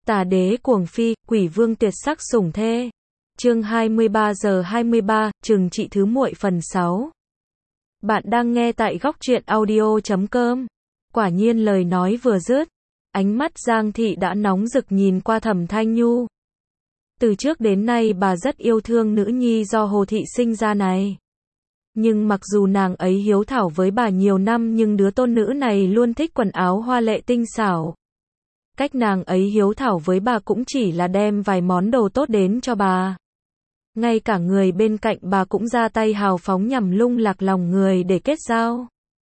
Tà đế cuồng phi, quỷ vương tuyệt sắc sủng thê. Chương 23:23, trừng trị thứ muội phần 6. Bạn đang nghe tại góc truyện audio.com. Quả nhiên lời nói vừa dứt, ánh mắt Giang Thị đã nóng rực nhìn qua Thẩm Thanh Nhu. Từ trước đến nay bà rất yêu thương nữ nhi do Hồ Thị sinh ra này. Nhưng mặc dù nàng ấy hiếu thảo với bà nhiều năm nhưng đứa tôn nữ này luôn thích quần áo hoa lệ tinh xảo. Cách nàng ấy hiếu thảo với bà cũng chỉ là đem vài món đồ tốt đến cho bà. Ngay cả người bên cạnh bà cũng ra tay hào phóng nhằm lung lạc lòng người để kết giao.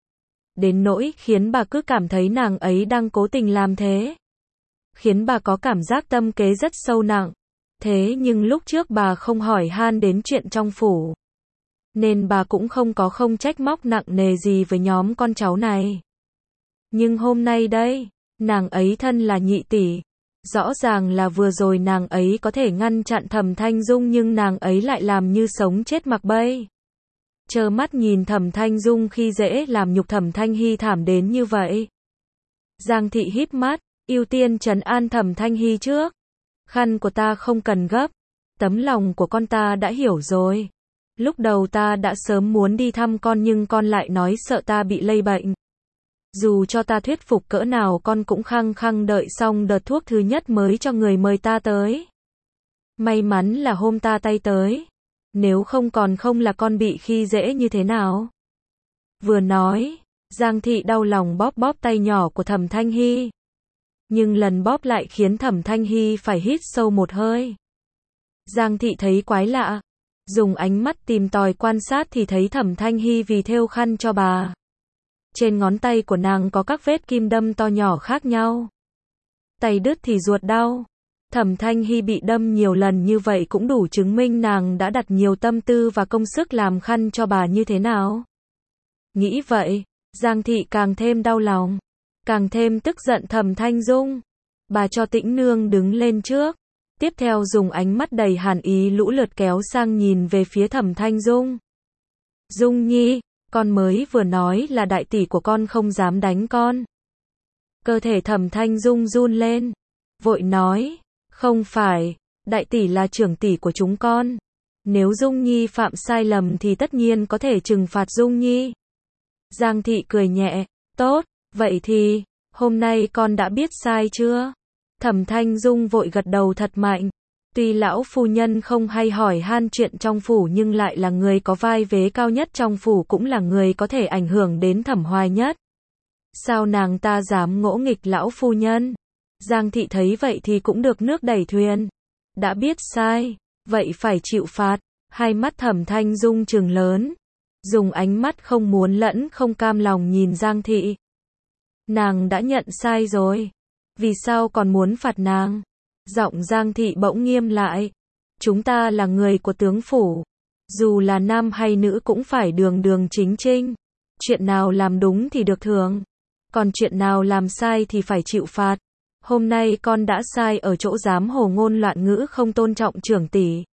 Đến nỗi khiến bà cứ cảm thấy nàng ấy đang cố tình làm thế. Khiến bà có cảm giác tâm kế rất sâu nặng. Thế nhưng lúc trước bà không hỏi han đến chuyện trong phủ. Nên bà cũng không trách móc nặng nề gì với nhóm con cháu này. Nhưng hôm nay đây, nàng ấy thân là nhị tỷ. Rõ ràng là vừa rồi nàng ấy có thể ngăn chặn Thẩm Thanh Dung nhưng nàng ấy lại làm như sống chết mặc bay. Trơ mắt nhìn Thẩm Thanh Dung khi dễ làm nhục Thẩm Thanh Hy thảm đến như vậy. Giang Thị híp mắt, ưu tiên trấn an Thẩm Thanh Hy trước. Khăn của ta không cần gấp. Tấm lòng của con ta đã hiểu rồi. Lúc đầu ta đã sớm muốn đi thăm con nhưng con lại nói sợ ta bị lây bệnh. Dù cho ta thuyết phục cỡ nào con cũng khăng khăng đợi xong đợt thuốc thứ nhất mới cho người mời ta tới. May mắn là hôm ta tay tới. Nếu không còn không là con bị khi dễ như thế nào. Vừa nói, Giang Thị đau lòng bóp bóp tay nhỏ của Thẩm Thanh Hy. Nhưng lần bóp lại khiến Thẩm Thanh Hy phải hít sâu một hơi. Giang Thị thấy quái lạ. Dùng ánh mắt tìm tòi quan sát thì thấy Thẩm Thanh Hy vì thêu khăn cho bà. Trên ngón tay của nàng có các vết kim đâm to nhỏ khác nhau. Tay đứt thì ruột đau. Thẩm Thanh Hy bị đâm nhiều lần như vậy cũng đủ chứng minh nàng đã đặt nhiều tâm tư và công sức làm khăn cho bà như thế nào. Nghĩ vậy, Giang Thị càng thêm đau lòng. Càng thêm tức giận Thẩm Thanh Dung. Bà cho Tĩnh Nương đứng lên trước. Tiếp theo dùng ánh mắt đầy hàn ý lũ lượt kéo sang nhìn về phía Thẩm Thanh Dung. Dung Nhi, con mới vừa nói là đại tỷ của con không dám đánh con. Cơ thể Thẩm Thanh Dung run lên. Vội nói, không phải, đại tỷ là trưởng tỷ của chúng con. Nếu Dung Nhi phạm sai lầm thì tất nhiên có thể trừng phạt Dung Nhi. Giang Thị cười nhẹ, tốt, vậy thì, hôm nay con đã biết sai chưa? Thẩm Thanh Dung vội gật đầu thật mạnh. Tuy lão phu nhân không hay hỏi han chuyện trong phủ nhưng lại là người có vai vế cao nhất trong phủ cũng là người có thể ảnh hưởng đến Thẩm Hoài nhất. Sao nàng ta dám ngỗ nghịch lão phu nhân? Giang Thị thấy vậy thì cũng được nước đẩy thuyền. Đã biết sai, vậy phải chịu phạt. Hai mắt Thẩm Thanh Dung trừng lớn. Dùng ánh mắt không muốn lẫn không cam lòng nhìn Giang Thị. Nàng đã nhận sai rồi. Vì sao còn muốn phạt nàng? Giọng Giang Thị bỗng nghiêm lại. Chúng ta là người của tướng phủ. Dù là nam hay nữ cũng phải đường đường chính chính. Chuyện nào làm đúng thì được thưởng. Còn chuyện nào làm sai thì phải chịu phạt. Hôm nay con đã sai ở chỗ dám hồ ngôn loạn ngữ không tôn trọng trưởng tỷ.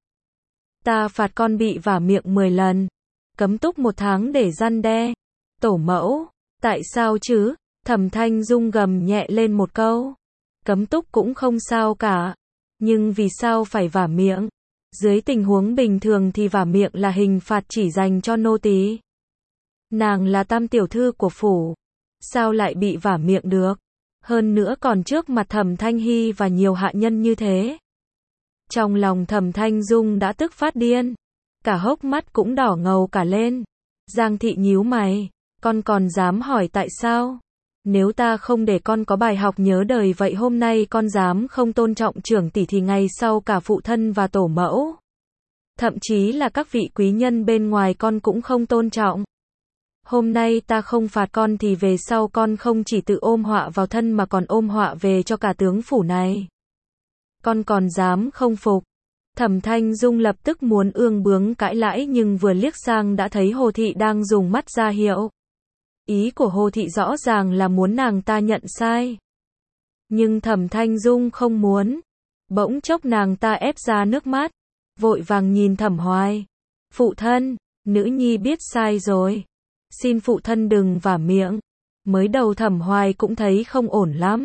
Ta phạt con bị vả miệng 10 lần. Cấm túc 1 tháng để răn đe. Tổ mẫu, tại sao chứ? Thẩm Thanh Dung gầm nhẹ lên một câu. Cấm túc cũng không sao cả. Nhưng vì sao phải vả miệng? Dưới tình huống bình thường thì vả miệng là hình phạt chỉ dành cho nô tỳ. Nàng là tam tiểu thư của phủ. Sao lại bị vả miệng được? Hơn nữa còn trước mặt Thẩm Thanh Hy và nhiều hạ nhân như thế. Trong lòng Thẩm Thanh Dung đã tức phát điên. Cả hốc mắt cũng đỏ ngầu cả lên. Giang Thị nhíu mày. Con còn dám hỏi tại sao? Nếu ta không để con có bài học nhớ đời vậy hôm nay con dám không tôn trọng trưởng tỷ thì ngày sau cả phụ thân và tổ mẫu. Thậm chí là các vị quý nhân bên ngoài con cũng không tôn trọng. Hôm nay ta không phạt con thì về sau con không chỉ tự ôm họa vào thân mà còn ôm họa về cho cả tướng phủ này. Con còn dám không phục. Thẩm Thanh Dung lập tức muốn ương bướng cãi lãi nhưng vừa liếc sang đã thấy Hồ Thị đang dùng mắt ra hiệu. Ý của Hồ Thị rõ ràng là muốn nàng ta nhận sai. Nhưng Thẩm Thanh Dung không muốn. Bỗng chốc nàng ta ép ra nước mắt. Vội vàng nhìn Thẩm Hoài. Phụ thân, nữ nhi biết sai rồi. Xin phụ thân đừng vả miệng. Mới đầu Thẩm Hoài cũng thấy không ổn lắm.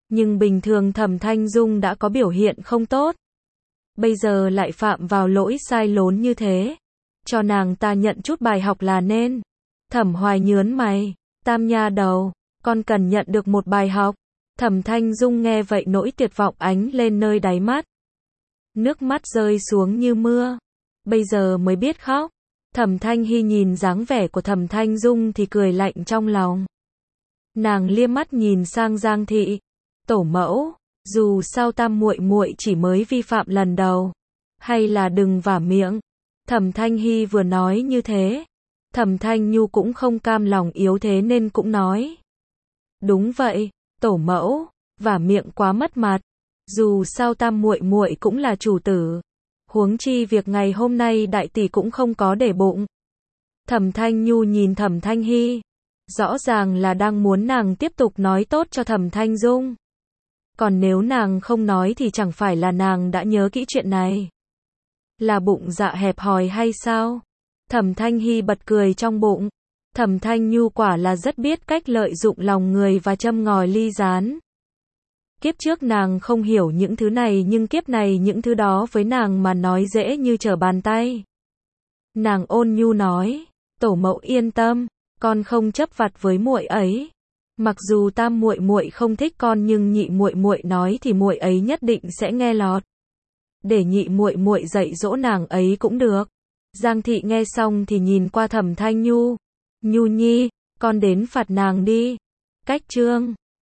Nhưng bình thường Thẩm Thanh Dung đã có biểu hiện không tốt. Bây giờ lại phạm vào lỗi sai lốn như thế. Cho nàng ta nhận chút bài học là nên. Thẩm Hoài nhớn mày. Tam nha đầu, con cần nhận được một bài học. Thẩm Thanh Dung nghe vậy nỗi tuyệt vọng ánh lên nơi đáy mắt. Nước mắt rơi xuống như mưa. Bây giờ mới biết khóc. Thẩm Thanh Hy nhìn dáng vẻ của Thẩm Thanh Dung thì cười lạnh trong lòng. Nàng liếc mắt nhìn sang Giang Thị. Tổ mẫu, dù sao Tam muội muội chỉ mới vi phạm lần đầu, hay là đừng vả miệng. Thẩm Thanh Hy vừa nói như thế, Thẩm Thanh Nhu cũng không cam lòng yếu thế nên cũng nói. Đúng vậy, tổ mẫu, vả miệng quá mất mặt. Dù sao Tam muội muội cũng là chủ tử. Huống chi việc ngày hôm nay đại tỷ cũng không có để bụng. Thẩm Thanh Nhu nhìn Thẩm Thanh Hy, rõ ràng là đang muốn nàng tiếp tục nói tốt cho Thẩm Thanh Dung. Còn nếu nàng không nói thì chẳng phải là nàng đã nhớ kỹ chuyện này. Là bụng dạ hẹp hòi hay sao? Thẩm Thanh Hy bật cười trong bụng. Thẩm Thanh Nhu quả là rất biết cách lợi dụng lòng người và châm ngòi ly gián. Kiếp trước nàng không hiểu những thứ này nhưng kiếp này những thứ đó với nàng mà nói dễ như trở bàn tay. Nàng ôn nhu nói, tổ mẫu yên tâm, con không chấp vặt với muội ấy. Mặc dù Tam muội muội không thích con nhưng nhị muội muội nói thì muội ấy nhất định sẽ nghe lọt. Để nhị muội muội dạy dỗ nàng ấy cũng được. Giang Thị nghe xong thì nhìn qua Thẩm Thanh Nhu. Nhu nhi, con đến phạt nàng đi. Cách chương